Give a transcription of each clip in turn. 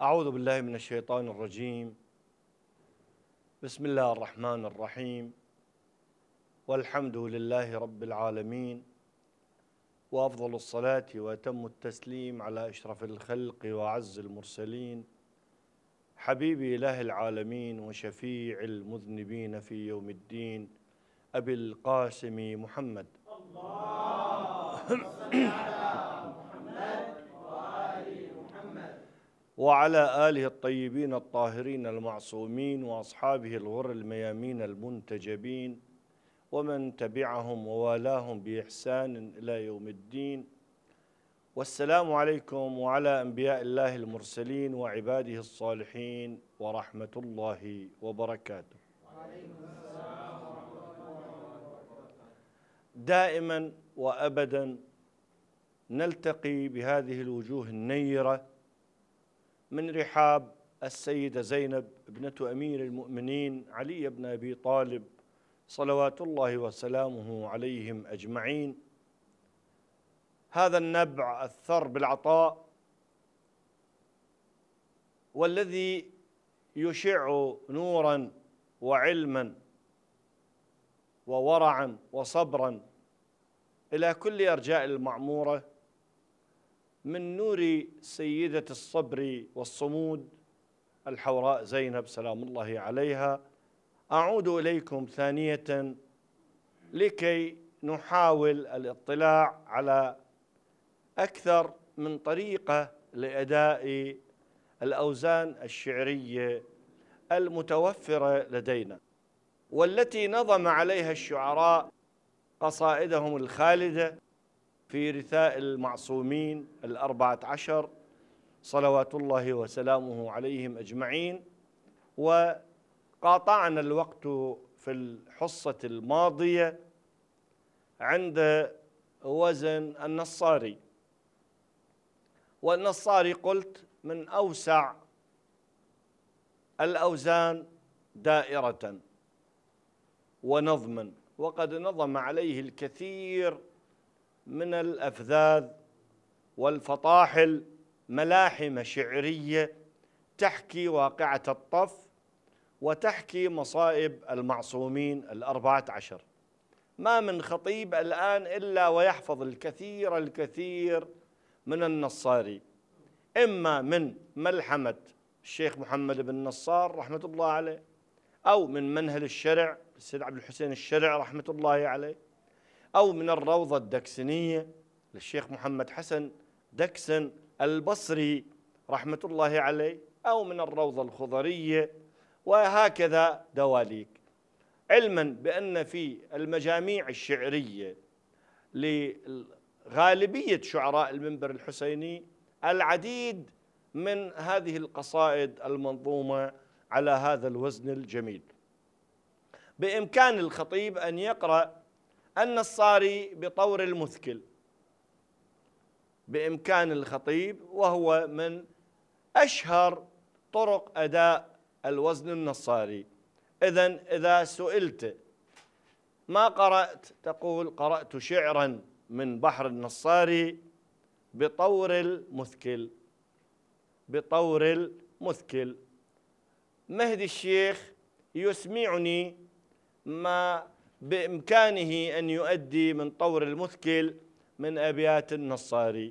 أعوذ بالله من الشيطان الرجيم. بسم الله الرحمن الرحيم، والحمد لله رب العالمين، وأفضل الصلاة وأتم التسليم على أشرف الخلق وأعز المرسلين، حبيب إله العالمين وشفيع المذنبين في يوم الدين، أبي القاسم محمد. اللهم صل على محمد وآل محمد وعلى آله الطيبين الطاهرين المعصومين وأصحابه الغر الميامين المنتجبين ومن تبعهم ووالاهم بإحسان إلى يوم الدين. والسلام عليكم وعلى أنبياء الله المرسلين وعباده الصالحين ورحمة الله وبركاته. دائما وأبدا نلتقي بهذه الوجوه النيرة من رحاب السيدة زينب ابنة أمير المؤمنين علي بن أبي طالب صلوات الله وسلامه عليهم أجمعين. هذا النبع الثر بالعطاء والذي يشع نورا وعلما وورعا وصبرا إلى كل أرجاء المعمورة من نور سيدة الصبر والصمود الحوراء زينب سلام الله عليها. أعود إليكم ثانية لكي نحاول الاطلاع على أكثر من طريقة لأداء الأوزان الشعرية المتوفرة لدينا، والتي نظم عليها الشعراء قصائدهم الخالدة في رثاء المعصومين 14 صلوات الله وسلامه عليهم أجمعين. وقاطعنا الوقت في الحصة الماضية عند وزن النصاري، والنصاري قلت من أوسع الأوزان دائرة ونظما، وقد نظم عليه الكثير من الأفذاذ والفطاحل ملاحم شعرية تحكي واقعة الطف وتحكي مصائب المعصومين 14. ما من خطيب الآن إلا ويحفظ الكثير من النصاري، إما من ملحمة الشيخ محمد بن نصار رحمة الله عليه، أو من منهل الشرع السيد عبد الحسين الشرع رحمة الله عليه، أو من الروضة الدكسنية للشيخ محمد حسن دكسن البصري رحمة الله عليه، أو من الروضة الخضرية، وهكذا دواليك. علما بأن في المجاميع الشعرية لغالبية شعراء المنبر الحسيني العديد من هذه القصائد المنظومة على هذا الوزن الجميل. بإمكان الخطيب أن يقرأ النصاري بطور المثكل، بإمكان الخطيب، وهو من أشهر طرق أداء الوزن النصاري. إذن إذا سئلت ما قرأت تقول قرأت شعرا من بحر النصاري بطور المثكل. بطور المثكل. مهدي الشيخ يسمعني ما بإمكانه أن يؤدي من طور المثكل من أبيات النصاري.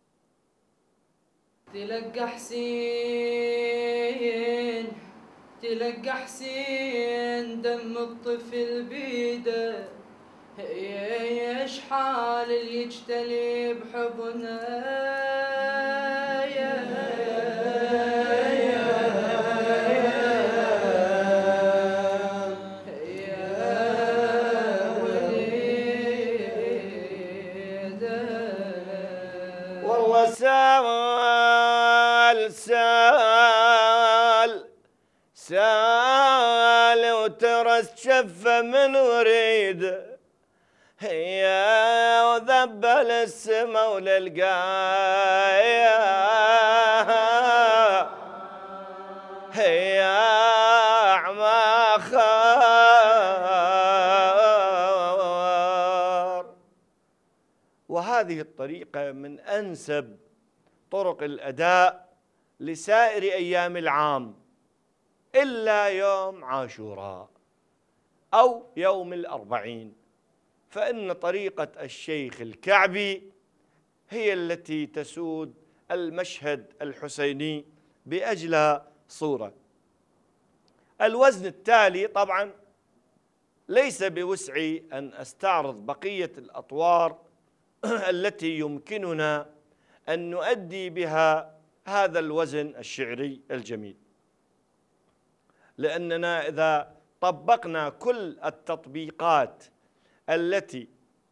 تلقى حسين دم الطفل بيده، يشحال اللي يجتلي بحضنه. والله سال وترس شفه من وريد، هي وذبل السما وللقايا، هي ما خار. وهذه الطريقة من أنسب طرق الأداء لسائر أيام العام إلا يوم عاشوراء أو يوم الأربعين، فإن طريقة الشيخ الكعبي هي التي تسود المشهد الحسيني بأجلى صورة. الوزن التالي طبعا ليس بوسعي أن أستعرض بقية الأطوار التي يمكننا أن نؤدي بها هذا الوزن الشعري الجميل، لأننا إذا طبقنا كل التطبيقات التي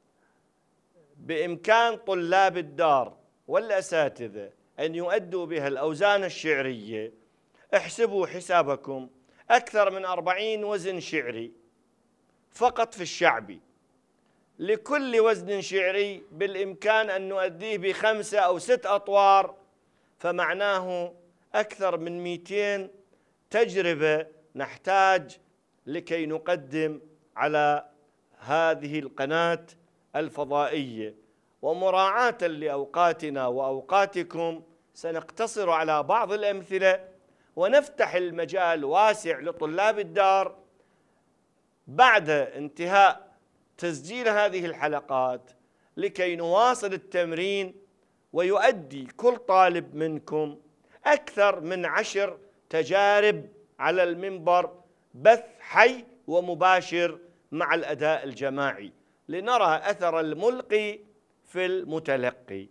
بإمكان طلاب الدار والأساتذة أن يؤدوا بها الأوزان الشعرية، احسبوا حسابكم أكثر من 40 وزن شعري فقط في الشعبي. لكل وزن شعري بالإمكان أن نؤديه ب5 أو 6 أطوار، فمعناه أكثر من 200 تجربة نحتاج لكي نقدم على هذه القناة الفضائية. ومراعاة لأوقاتنا وأوقاتكم سنقتصر على بعض الأمثلة ونفتح المجال واسع لطلاب الدار بعد انتهاء تسجيل هذه الحلقات لكي نواصل التمرين، ويؤدي كل طالب منكم أكثر من 10 تجارب على المنبر بث حي ومباشر مع الأداء الجماعي، لنرى أثر الملقي في المتلقي،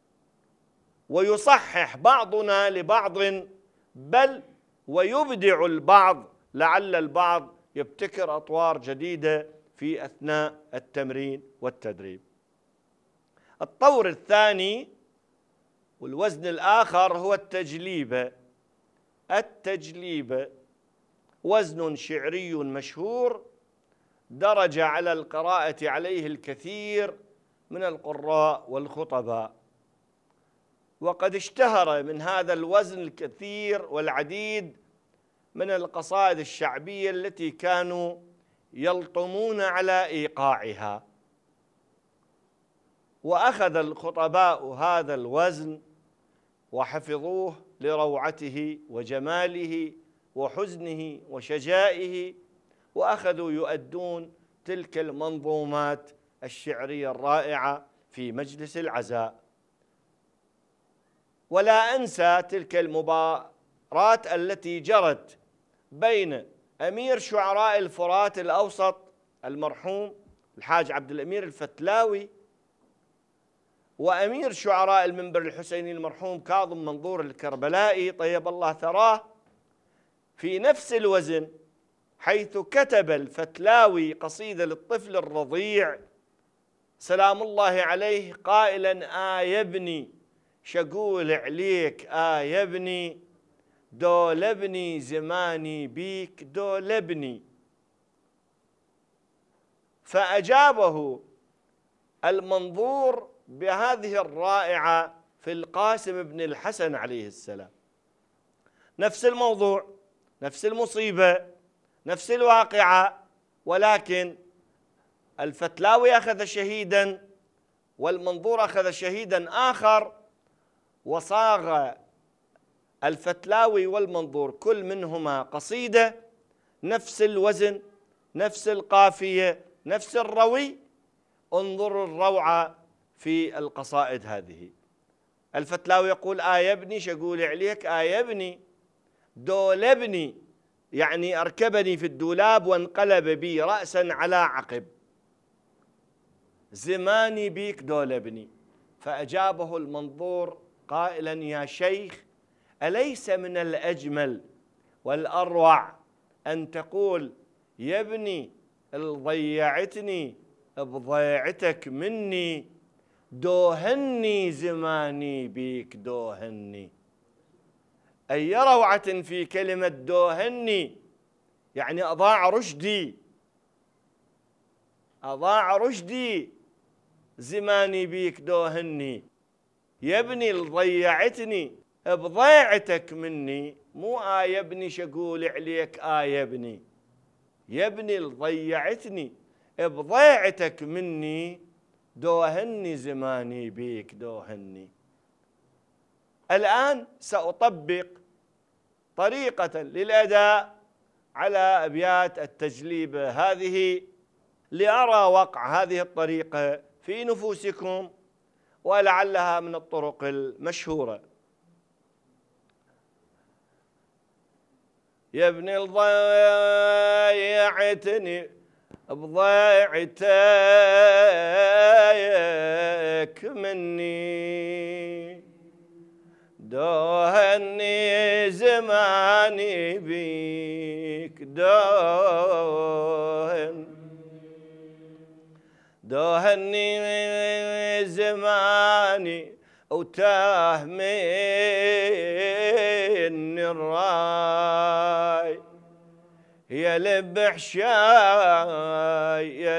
ويصحح بعضنا لبعض، بل ويبدع البعض، لعل البعض يبتكر أطوار جديدة في أثناء التمرين والتدريب. الطور الثاني والوزن الآخر هو التجليبة. التجليبة وزن شعري مشهور درج على القراءة عليه الكثير من القراء والخطباء، وقد اشتهر من هذا الوزن الكثير والعديد من القصائد الشعبية التي كانوا يلطمون على إيقاعها. وأخذ الخطباء هذا الوزن وحفظوه لروعته وجماله وحزنه وشجائه، وأخذوا يؤدون تلك المنظومات الشعرية الرائعة في مجلس العزاء. ولا أنسى تلك المباراة التي جرت بين أمير شعراء الفرات الأوسط المرحوم الحاج عبد الأمير الفتلاوي وأمير شعراء المنبر الحسيني المرحوم كاظم منظور الكربلائي طيب الله ثراه في نفس الوزن، حيث كتب الفتلاوي قصيدة للطفل الرضيع سلام الله عليه قائلا: يا ابني شقول عليك يا ابني، دولبني زماني بيك دولبني. فأجابه المنظور بهذه الرائعة في القاسم بن الحسن عليه السلام. نفس الموضوع، نفس المصيبة، نفس الواقعة، ولكن الفتلاوي أخذ شهيدا والمنظور أخذ شهيدا آخر، وصاغ الفتلاوي والمنظور كل منهما قصيدة نفس الوزن، نفس القافية، نفس الروي. انظروا الروعة في القصائد هذه. الفتلاوي يقول: يا ابني شقول عليك يا ابني، دولبني يعني أركبني في الدولاب وانقلب بي رأسا على عقب، زماني بيك دولبني. فأجابه المنظور قائلا: يا شيخ أليس من الأجمل والأروع أن تقول يا ابني ضيعتني بضيعتك مني، دوهني زماني بيك دوهني. أي روعة في كلمة دوهني، يعني أضاع رشدي، أضاع رشدي زماني بيك دوهني. يا ابني ضيعتني بضيعتك مني، مو يا ابني شقول عليك يا ابني، يا ابني ضيعتني بضيعتك مني، دوهني زماني بيك دوهني. الآن سأطبق طريقة للأداء على أبيات التجليبة هذه لأرى وقع هذه الطريقة في نفوسكم، ولعلها من الطرق المشهورة. يا ابني ضيعتني بضيعتك مني، دوهني زماني بيك، دوهني زماني وتاه مني الراي، يا لب حشاي يا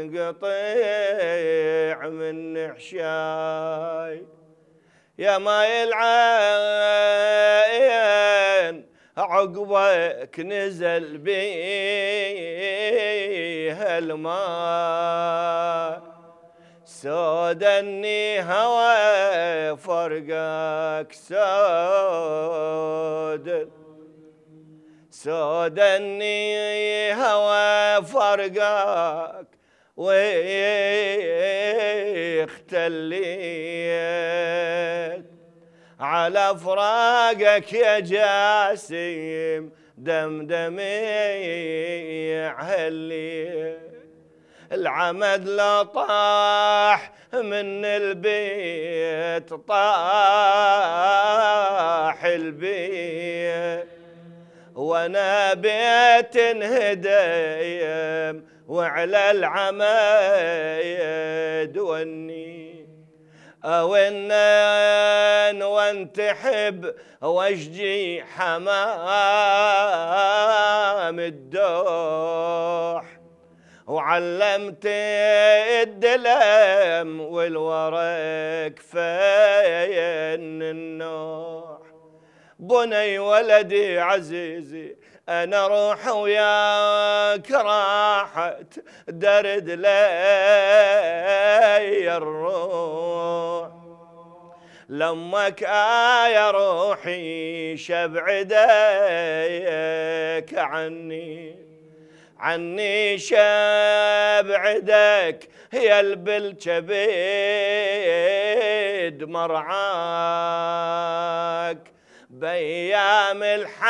المنقطع من حشاي، يا ماي العين عقبك نزل بيها الماء، سودني هوى فرقك سودني هوى فرقك واختليت على فراقك يا جاسم دمدمي عهلي، العمد لا طاح من البيت طاح البيت، وانا بيت انهدم وعلى العمايد وني، أوينن وانتحب واشجي حمام الدوح، وعلمت الدلم والورق فين النوح، بني ولدي عزيزي أنا روح وياك راحت درد لي الروح، لمك يا روحي شبعدك عني شبعدك يا البلجبيد مرعاك، بأيام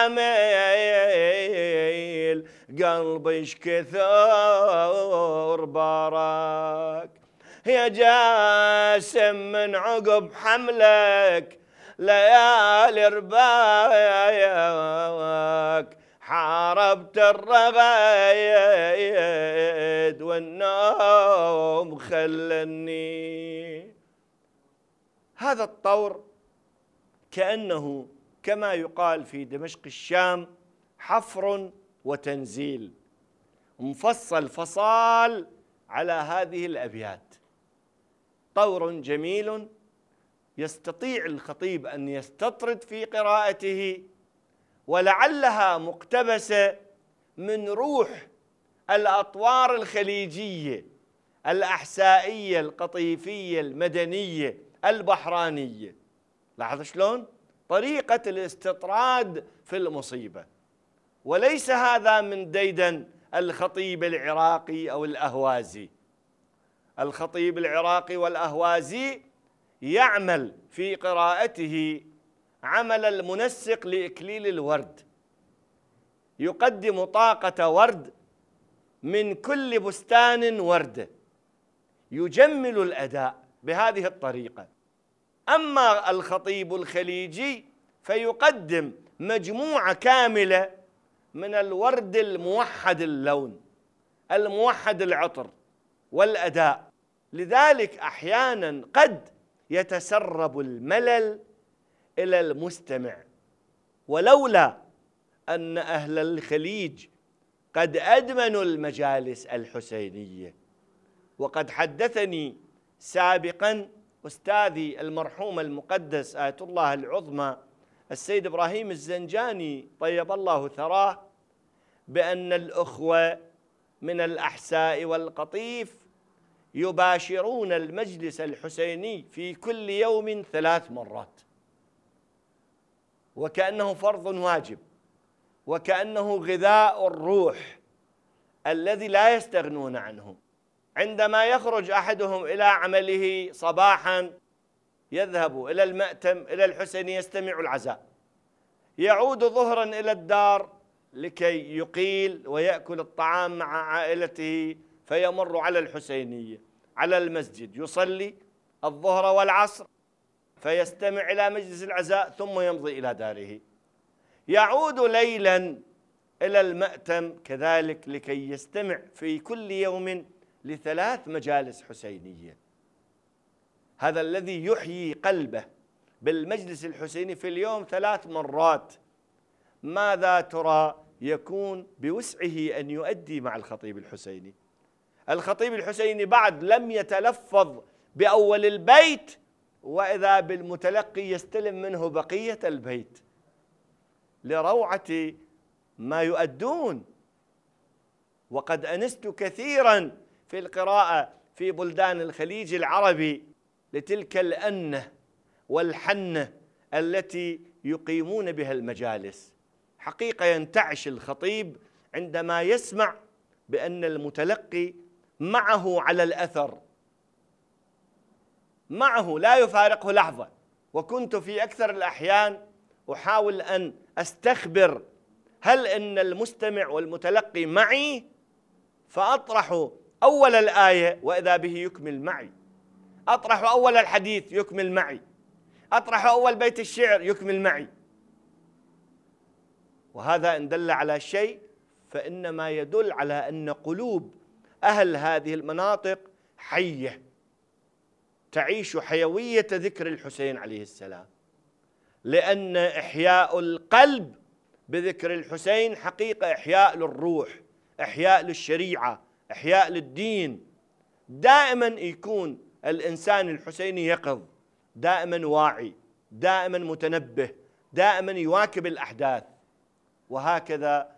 الحميل قلبي كثر باراك، يا جاسم من عقب حملك ليالي رباياك، حاربت الرغايد والنوم خلني. هذا الطور كأنه كما يقال في دمشق الشام حفر وتنزيل، مفصل فصال على هذه الأبيات، طور جميل يستطيع الخطيب أن يستطرد في قراءته، ولعلها مقتبسة من روح الأطوار الخليجية الأحسائية القطيفية المدنية البحرانية. لاحظ شلون؟ طريقة الاستطراد في المصيبة، وليس هذا من ديدن الخطيب العراقي أو الأهوازي. الخطيب العراقي والأهوازي يعمل في قراءته عمل المنسق لإكليل الورد، يقدم طاقة ورد من كل بستان وردة، يجمل الأداء بهذه الطريقة. أما الخطيب الخليجي فيقدم مجموعة كاملة من الورد الموحد اللون الموحد العطر والأداء، لذلك أحيانا قد يتسرب الملل إلى المستمع، ولولا أن أهل الخليج قد أدمنوا المجالس الحسينية. وقد حدثني سابقا أستاذي المرحوم المقدس آية الله العظمى السيد إبراهيم الزنجاني طيب الله ثراه بأن الأخوة من الأحساء والقطيف يباشرون المجلس الحسيني في كل يوم 3 مرات، وكأنه فرض واجب، وكأنه غذاء الروح الذي لا يستغنون عنه. عندما يخرج أحدهم إلى عمله صباحا يذهب إلى المأتم إلى الحسين يستمع العزاء، يعود ظهرا إلى الدار لكي يقيل ويأكل الطعام مع عائلته، فيمر على الحسينية على المسجد يصلي الظهر والعصر، فيستمع إلى مجلس العزاء ثم يمضي إلى داره. يعود ليلا إلى المأتم كذلك لكي يستمع في كل يوم ل3 مجالس حسينية. هذا الذي يحيي قلبه بالمجلس الحسيني في اليوم 3 مرات، ماذا ترى يكون بوسعه أن يؤدي مع الخطيب الحسيني؟ الخطيب الحسيني بعد لم يتلفظ بأول البيت، وإذا بالمتلقي يستلم منه بقية البيت لروعة ما يؤدون. وقد أنست كثيرا في القراءة في بلدان الخليج العربي لتلك الأنة والحنة التي يقيمون بها المجالس. حقيقة ينتعش الخطيب عندما يسمع بأن المتلقي معه على الأثر، معه لا يفارقه لحظة. وكنت في أكثر الأحيان أحاول أن أستخبر هل إن المستمع والمتلقي معي، فأطرح أول الآية وإذا به يكمل معي، أطرح أول الحديث يكمل معي، أطرح أول بيت الشعر يكمل معي. وهذا إن دل على شيء فإنما يدل على أن قلوب أهل هذه المناطق حية تعيش حيوية ذكر الحسين عليه السلام، لأن إحياء القلب بذكر الحسين حقيقة إحياء للروح، إحياء للشريعة، إحياء للدين. دائما يكون الإنسان الحسيني يقظ، دائما واعي، دائما متنبه، دائما يواكب الأحداث. وهكذا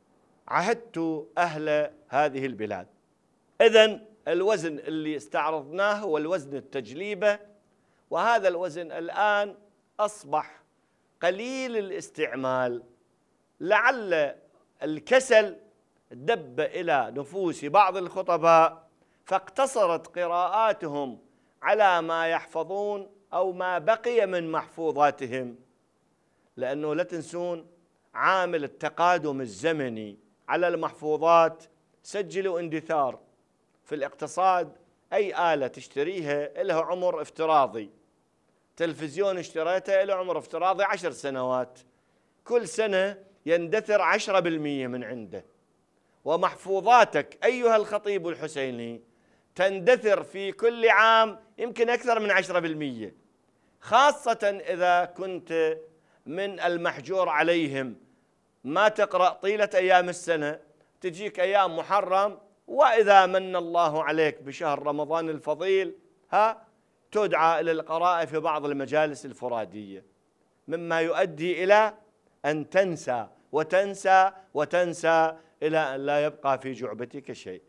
عهدت أهل هذه البلاد. إذن الوزن اللي استعرضناه هو الوزن التجليبة، وهذا الوزن الآن أصبح قليل الاستعمال، لعل الكسل دب إلى نفوس بعض الخطباء فاقتصرت قراءاتهم على ما يحفظون أو ما بقي من محفوظاتهم. لأنه لا تنسون عامل التقادم الزمني على المحفوظات. سجلوا اندثار في الاقتصاد، أي آلة تشتريها لها عمر افتراضي، تلفزيون اشتريته له عمر افتراضي 10 سنوات، كل سنة يندثر 10% من عنده. ومحفوظاتك أيها الخطيب الحسيني تندثر في كل عام يمكن أكثر من 10%، خاصة إذا كنت من المحجور عليهم ما تقرأ طيلة أيام السنة، تجيك أيام محرم وإذا من الله عليك بشهر رمضان الفضيل تدعى إلى القراءة في بعض المجالس الفرادية، مما يؤدي إلى أن تنسى وتنسى وتنسى إلى أن لا يبقى في جعبتك شيء.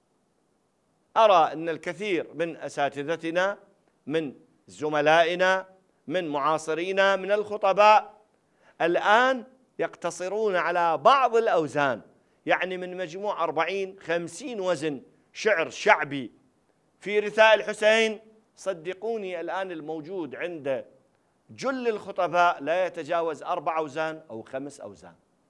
أرى أن الكثير من أساتذتنا، من زملائنا، من معاصرينا، من الخطباء الآن يقتصرون على بعض الأوزان، يعني من مجموع 40-50 وزن شعر شعبي في رثاء الحسين. صدقوني الآن الموجود عند جل الخطباء لا يتجاوز 4 أوزان أو 5 أوزان.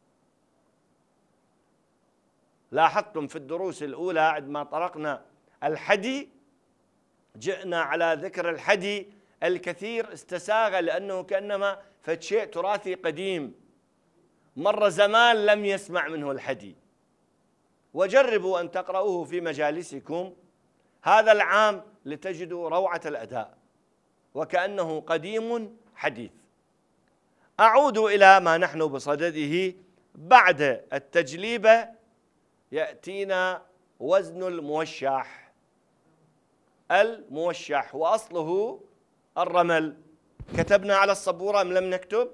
لاحظتم في الدروس الأولى عندما طرقنا الحدي جئنا على ذكر الحدي، الكثير استساغ لأنه كأنما فد شيء تراثي قديم، مر زمان لم يسمع منه الحدي. وجربوا أن تقرأوه في مجالسكم هذا العام لتجدوا روعة الأداء وكأنه قديم حديث. أعود إلى ما نحن بصدده. بعد التجليبة يأتينا وزن الموشح. الموشح وأصله الرمل. كتبنا على السبورة أم لم نكتب؟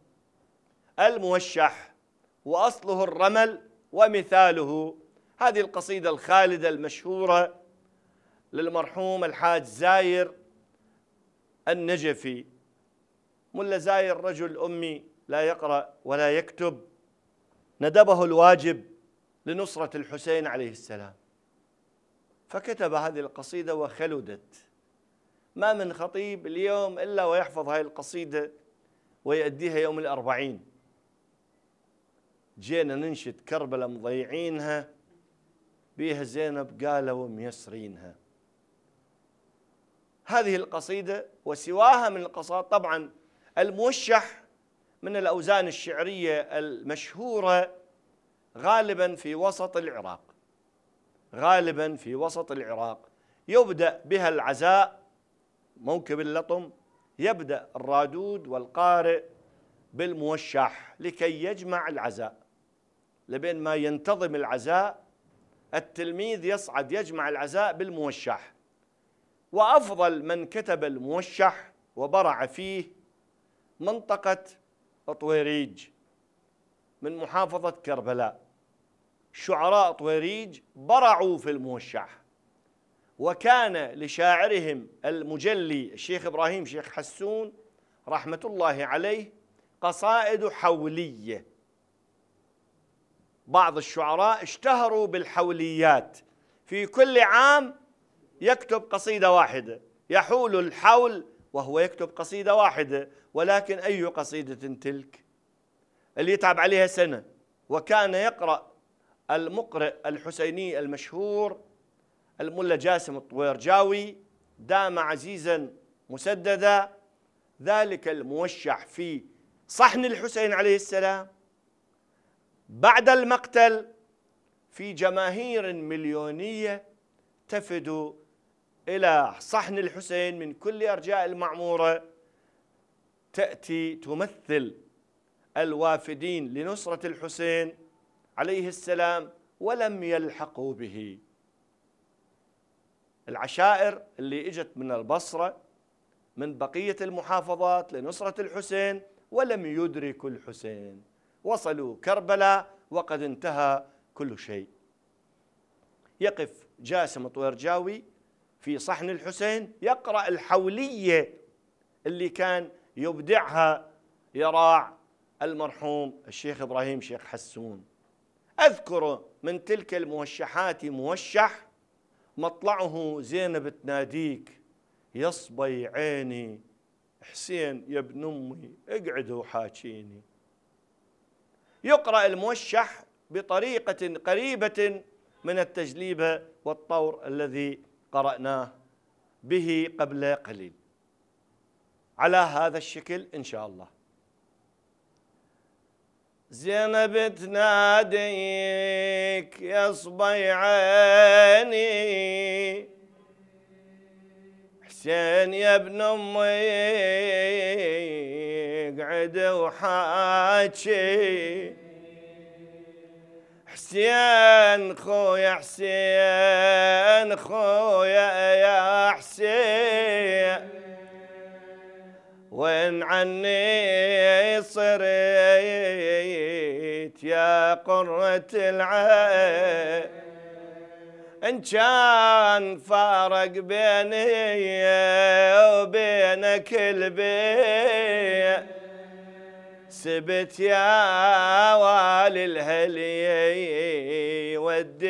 الموشح وأصله الرمل ومثاله هذه القصيدة الخالدة المشهورة للمرحوم الحاج زاير النجفي. ملا زاير رجل أمي لا يقرأ ولا يكتب، ندبه الواجب لنصرة الحسين عليه السلام، فكتب هذه القصيدة وخلدت. ما من خطيب اليوم إلا ويحفظ هذه القصيدة ويؤديها يوم الأربعين. جينا ننشد كربلاء مضيعينها، بيها زينب قالوا ميسرينها. هذه القصيدة وسواها من القصائد. طبعا الموشح من الأوزان الشعرية المشهورة غالبا في وسط العراق، غالبا في وسط العراق. يبدأ بها العزاء، موكب اللطم، يبدأ الرادود والقارئ بالموشح لكي يجمع العزاء. لبين ما ينتظم العزاء التلميذ يصعد يجمع العزاء بالموشح. وأفضل من كتب الموشح وبرع فيه منطقة طويريج من محافظة كربلاء. شعراء طويريج برعوا في الموشح، وكان لشاعرهم المجلي الشيخ إبراهيم شيخ حسون رحمة الله عليه قصائد حولية. بعض الشعراء اشتهروا بالحوليات، في كل عام يكتب قصيدة واحدة، يحول الحول وهو يكتب قصيدة واحدة، ولكن أي قصيدة تلك اللي يتعب عليها سنة. وكان يقرأ المقرئ الحسيني المشهور الملا جاسم الطويرجاوي، دام عزيزا مسددا، ذلك الموشح في صحن الحسين عليه السلام بعد المقتل في جماهير مليونية تفد إلى صحن الحسين من كل أرجاء المعمورة، تأتي تمثل الوافدين لنصرة الحسين عليه السلام ولم يلحقوا به. العشائر اللي اجت من البصرة من بقية المحافظات لنصرة الحسين ولم يدركوا الحسين، وصلوا كربلاء وقد انتهى كل شيء. يقف جاسم طويرجاوي في صحن الحسين يقرأ الحولية اللي كان يبدعها يراع المرحوم الشيخ إبراهيم شيخ حسون. أذكر من تلك الموشحات موشح مطلعه زينب تناديك يصبي عيني، حسين يا ابن أمي اقعد وحاكيني. يقرأ الموشح بطريقة قريبة من التجليبة والطور الذي قرأناه به قبل قليل، على هذا الشكل إن شاء الله. زينب تناديك يا صبي عيني، حسين يا ابن امي اقعد وحاكي، حسين خويا حسين خويا يا حسين، وين عني صريت يا قرة العين، إن كان فارق بيني وبينك البيت، سبت يا والي الهلي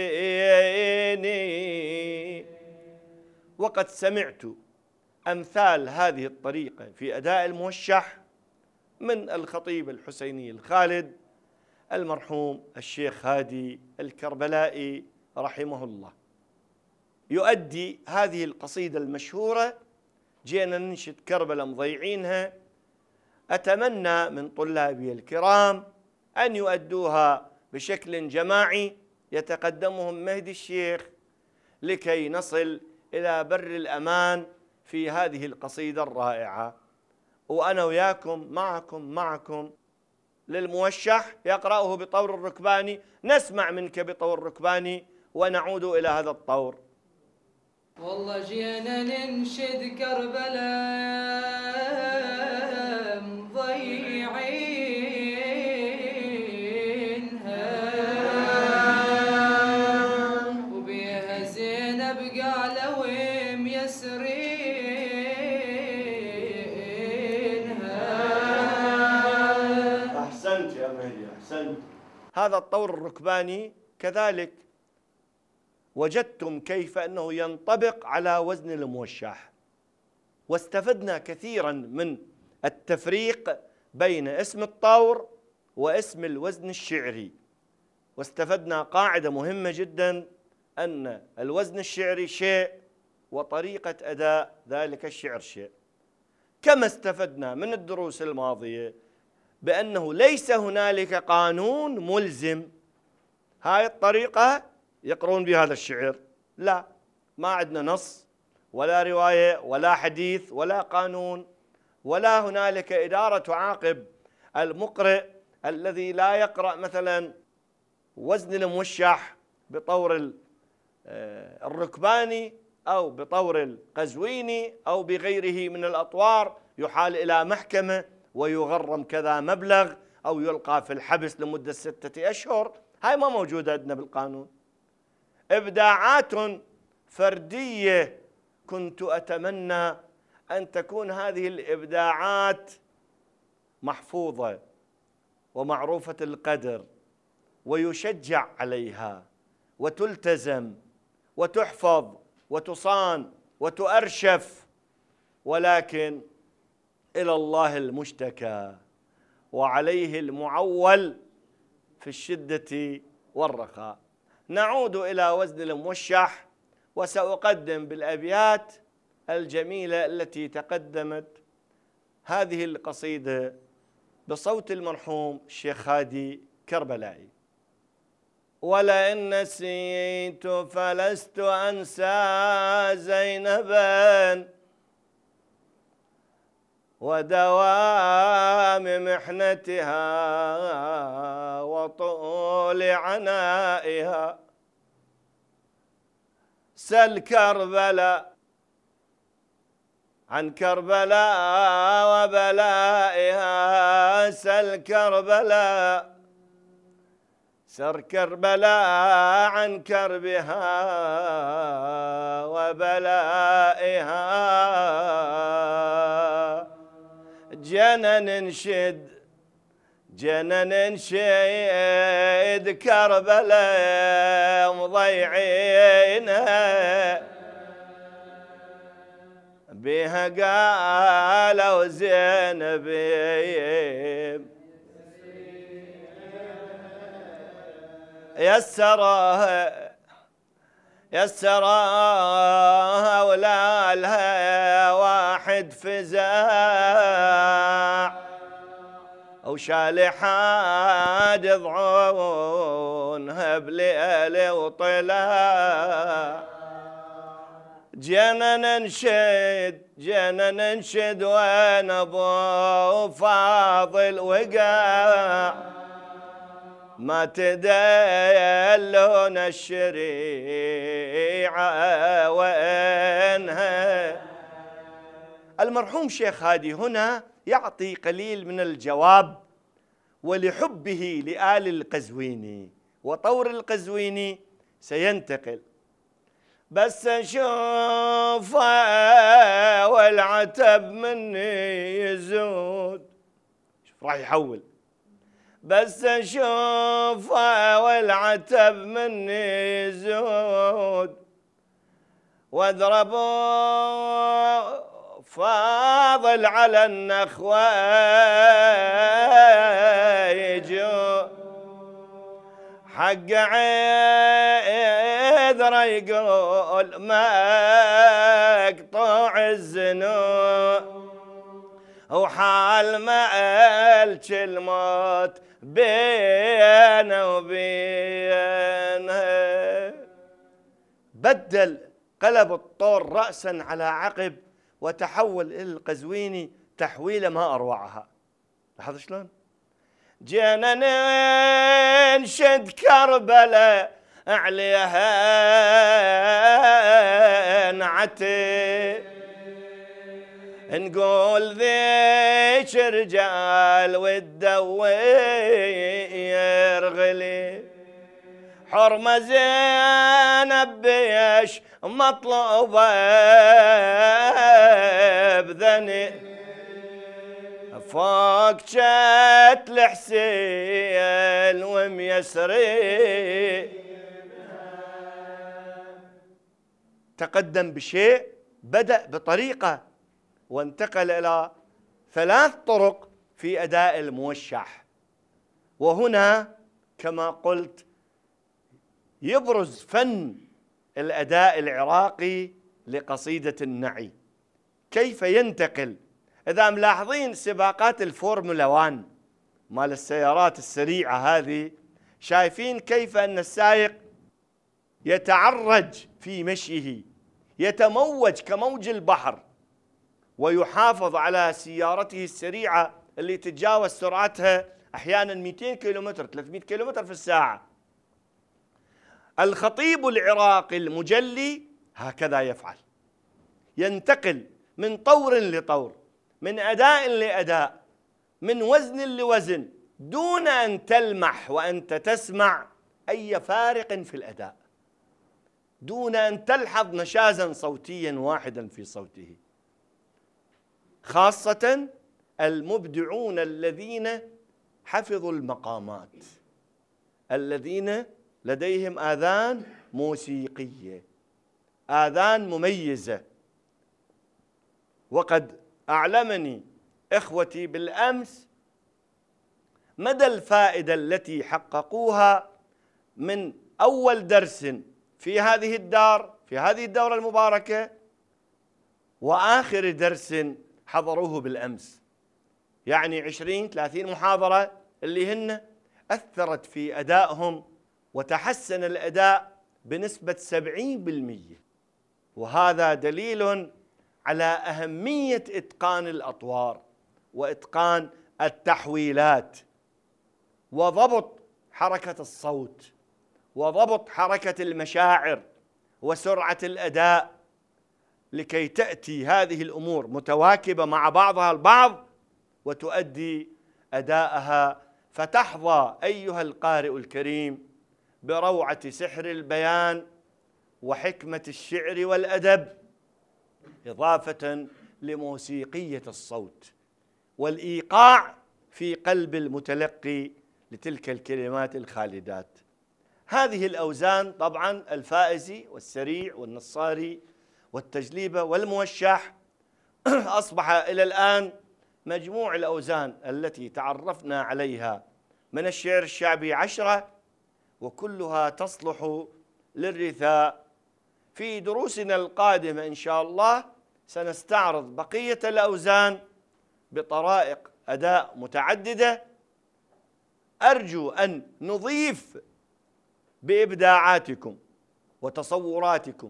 وديني. وقد سمعت أمثال هذه الطريقة في أداء الموشح من الخطيب الحسيني الخالد المرحوم الشيخ هادي الكربلائي رحمه الله، يؤدي هذه القصيدة المشهورة. جينا ننشد كربلاء مضيعينها. أتمنى من طلابي الكرام أن يؤدوها بشكل جماعي يتقدمهم مهدي الشيخ لكي نصل إلى بر الأمان في هذه القصيدة الرائعة. وأنا وياكم معكم للموشح يقرأه بطور الركباني. نسمع منك بطور الركباني ونعود إلى هذا الطور. والله جينا ننشد كربلاء مضيعينها، وبيها زينب قالوا ميسرينها، أحسنت. هذا الطور الركباني كذلك وجدتم كيف أنه ينطبق على وزن الموشح، واستفدنا كثيرا من التفريق بين اسم الطور واسم الوزن الشعري، واستفدنا قاعدة مهمة جدا أن الوزن الشعري شيء وطريقة أداء ذلك الشعر شيء. كما استفدنا من الدروس الماضية بأنه ليس هنالك قانون ملزم هاي الطريقة يقرون بهذا الشعر، لا، ما عندنا نص ولا رواية ولا حديث ولا قانون، ولا هنالك إدارة تعاقب المقرئ الذي لا يقرأ مثلا وزن الموشح بطور الركباني أو بطور القزويني أو بغيره من الأطوار، يحال إلى محكمة ويغرم كذا مبلغ أو يلقى في الحبس لمدة 6 أشهر. هاي ما موجودة عندنا بالقانون. إبداعات فردية كنت أتمنى أن تكون هذه الإبداعات محفوظة ومعروفة القدر ويشجع عليها وتلتزم وتحفظ وتصان وتؤرشف، ولكن إلى الله المشتكى وعليه المعول في الشدة والرخاء. نعود إلى وزن الموشح، وسأقدم بالأبيات الجميلة التي تقدمت هذه القصيدة بصوت المرحوم الشيخ هادي كربلائي. ولئن نسيت فلست أنسى زينبا ودوام محنتها وطول عنائها. سل كربلاء عن كربلاء وبلائها، سل كربلاء سر كربلاء عن كربها وبلائها. جنن شيد كربلاء مضيعينها بها قالوا زينب يسراها ولا لها واحد فزاع أو شالحاد ضعونها بليل وطلع. جينا ننشد وين ابو فاضل وقع، ما تدلون الشريعة وينها. المرحوم شيخ هادي هنا يعطي قليل من الجواب، ولحبه لآل القزويني وطور القزويني سينتقل. بس اشوفه والعتب مني يزود، شوف راح يحول. بس اشوفه والعتب مني يزود واضربوا فاضل على النخوة يجو حق عذره يقول مقطوع الزنوق وحال ما قالش الموت بينه وبينها. بدل قلب الطور رأسا على عقب وتحول إلى القزويني تحويلة ما أروعها. لاحظ شلون؟ جينا ننشد كربلاء عليها نعتي، نقول ذيك رجال والدوير غلي حرمة زينب بيش مطلوبة بذني فوق جت الحسين وميسري. تقدم بشيء، بدأ بطريقة وانتقل إلى 3 طرق في أداء الموشح. وهنا كما قلت يبرز فن الأداء العراقي لقصيدة النعي، كيف ينتقل. إذا ملاحظين سباقات الفورمولا 1 مال السيارات السريعة هذه، شايفين كيف أن السائق يتعرج في مشيه، يتموج كموج البحر، ويحافظ على سيارته السريعة اللي تتجاوز سرعتها أحيانا 200 كيلومتر 300 كيلومتر في الساعة. الخطيب العراقي المجلي هكذا يفعل، ينتقل من طور لطور، من أداء لأداء، من وزن لوزن، دون أن تلمح وأنت تسمع أي فارق في الأداء، دون أن تلحظ نشازا صوتيا واحدا في صوته. خاصة المبدعون الذين حفظوا المقامات، الذين لديهم آذان موسيقية، آذان مميزة. وقد أعلمني إخوتي بالأمس مدى الفائدة التي حققوها من أول درس في هذه الدار، في هذه الدورة المباركة، وآخر درس حضروه بالأمس. يعني 20-30 محاضرة اللي هن أثرت في أدائهم، وتحسن الأداء بنسبة 70%. وهذا دليل على أهمية إتقان الأطوار وإتقان التحويلات وضبط حركة الصوت وضبط حركة المشاعر وسرعة الأداء، لكي تأتي هذه الأمور متواكبة مع بعضها البعض وتؤدي أداءها، فتحظى أيها القارئ الكريم بروعة سحر البيان وحكمة الشعر والأدب، إضافة لموسيقية الصوت والإيقاع في قلب المتلقي لتلك الكلمات الخالدات. هذه الأوزان طبعا الفائزي والسريع والنصاري والتجليبة والموشح أصبح إلى الآن مجموع الأوزان التي تعرفنا عليها من الشعر الشعبي 10، وكلها تصلح للرثاء. في دروسنا القادمة إن شاء الله سنستعرض بقية الأوزان بطرائق أداء متعددة. أرجو أن نضيف بإبداعاتكم وتصوراتكم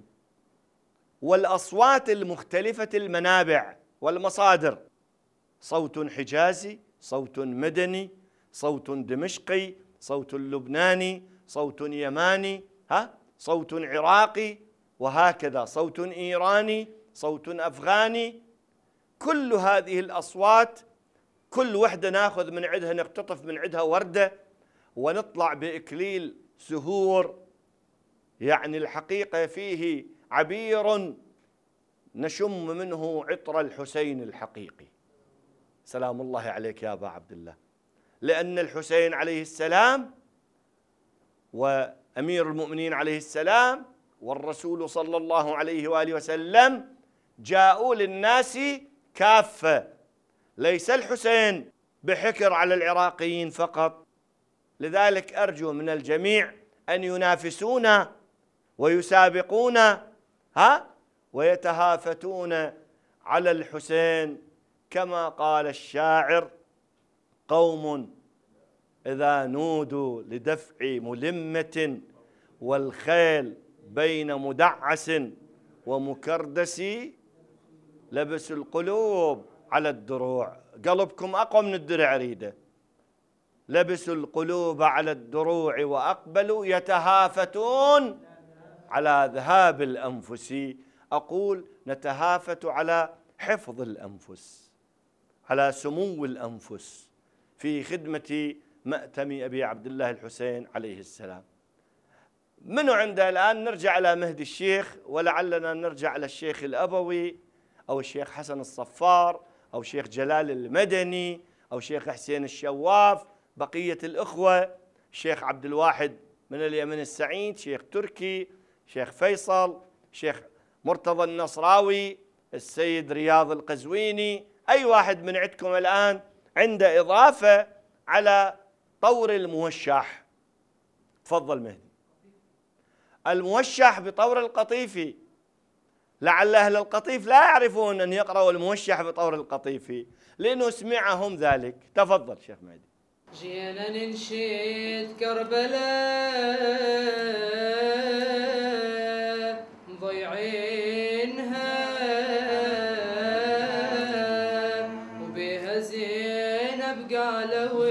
والأصوات المختلفة المنابع والمصادر، صوت حجازي، صوت مدني، صوت دمشقي، صوت لبناني، صوت يماني، صوت عراقي، وهكذا صوت إيراني، صوت أفغاني. كل هذه الأصوات كل وحدة ناخذ من عندها، نقتطف من عندها وردة ونطلع بإكليل سهور، يعني الحقيقة فيه عبير نشم منه عطر الحسين الحقيقي. سلام الله عليك يا أبا عبد الله. لأن الحسين عليه السلام وأمير المؤمنين عليه السلام والرسول صلى الله عليه وآله وسلم جاءوا للناس كافة، ليس الحسين بحكر على العراقيين فقط. لذلك أرجو من الجميع أن ينافسونا ويسابقونا ويتهافتون على الحسين، كما قال الشاعر: قوم إذا نودوا لدفع ملمة والخيل بين مدعس ومكردس لبسوا القلوب على الدروع. قلبكم أقوى من الدرع ريده. لبسوا القلوب على الدروع وأقبلوا يتهافتون على ذهاب الأنفس. أقول نتهافت على حفظ الأنفس، على سمو الأنفس في خدمة مأتم أبي عبد الله الحسين عليه السلام. منو عنده الآن؟ نرجع إلى مهدي الشيخ، ولعلنا نرجع إلى الشيخ الأبوي أو الشيخ حسن الصفار أو الشيخ جلال المدني أو شيخ حسين الشواف، بقية الإخوة، الشيخ عبد الواحد من اليمن السعيد، شيخ تركي، شيخ فيصل، شيخ مرتضى النصراوي، السيد رياض القزويني، أي واحد من عندكم الآن عنده إضافة على طور الموشح. تفضل مهدي. الموشح بطور القطيفي، لعل أهل القطيف لا يعرفون أن يقرأوا الموشح بطور القطيفي لأنه سمعهم ذلك. تفضل شيخ مهدي. جينا ننشد كربلاء ضيعينها وبها زينب قالوا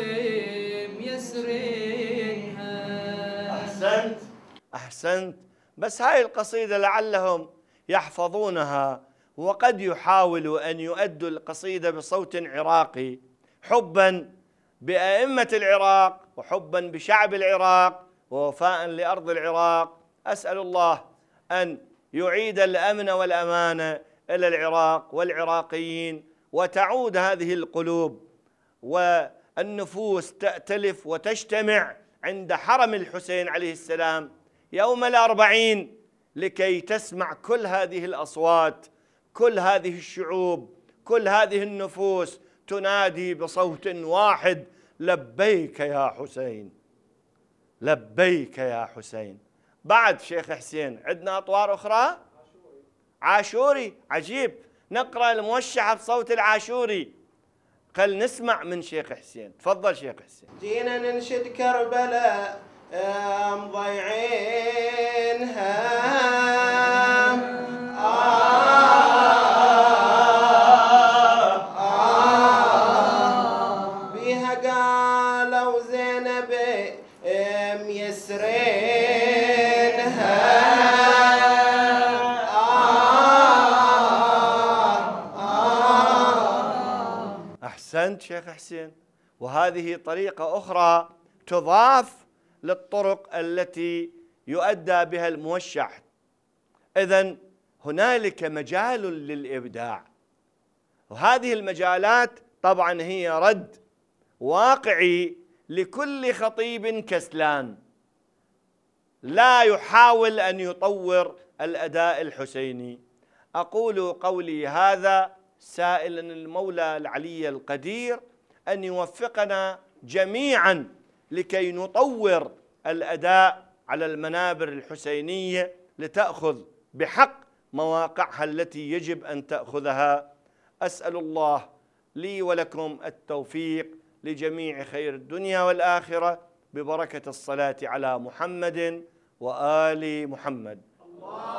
ميسرينها. أحسنت. بس هاي القصيدة لعلهم يحفظونها، وقد يحاولوا أن يؤدوا القصيدة بصوت عراقي حباً بأئمة العراق وحباً بشعب العراق ووفاءً لأرض العراق. أسأل الله أن يعيد الأمن والأمانة إلى العراق والعراقيين، وتعود هذه القلوب والنفوس تأتلف وتجتمع عند حرم الحسين عليه السلام يوم الأربعين لكي تسمع كل هذه الأصوات، كل هذه الشعوب، كل هذه النفوس تنادي بصوت واحد: لبيك يا حسين، لبيك يا حسين. بعد شيخ حسين عندنا أطوار أخرى. عاشوري، عجيب، نقرأ الموشحة بصوت العاشوري. خل نسمع من شيخ حسين. تفضل شيخ حسين. جينا ننشد كربلاء مضيعينها بيها قالوا زينب ميسرينها. أحسنت شيخ حسين. وهذه طريقة أخرى تضاف للطرق التي يؤدى بها الموشح. إذن هنالك مجال للإبداع، وهذه المجالات طبعا هي رد واقعي لكل خطيب كسلان لا يحاول أن يطور الأداء الحسيني. أقول قولي هذا سائلا المولى العلي القدير أن يوفقنا جميعا لكي نطور الأداء على المنابر الحسينية لتأخذ بحق مواقعها التي يجب أن تأخذها. أسأل الله لي ولكم التوفيق لجميع خير الدنيا والآخرة ببركة الصلاة على محمد وآل محمد.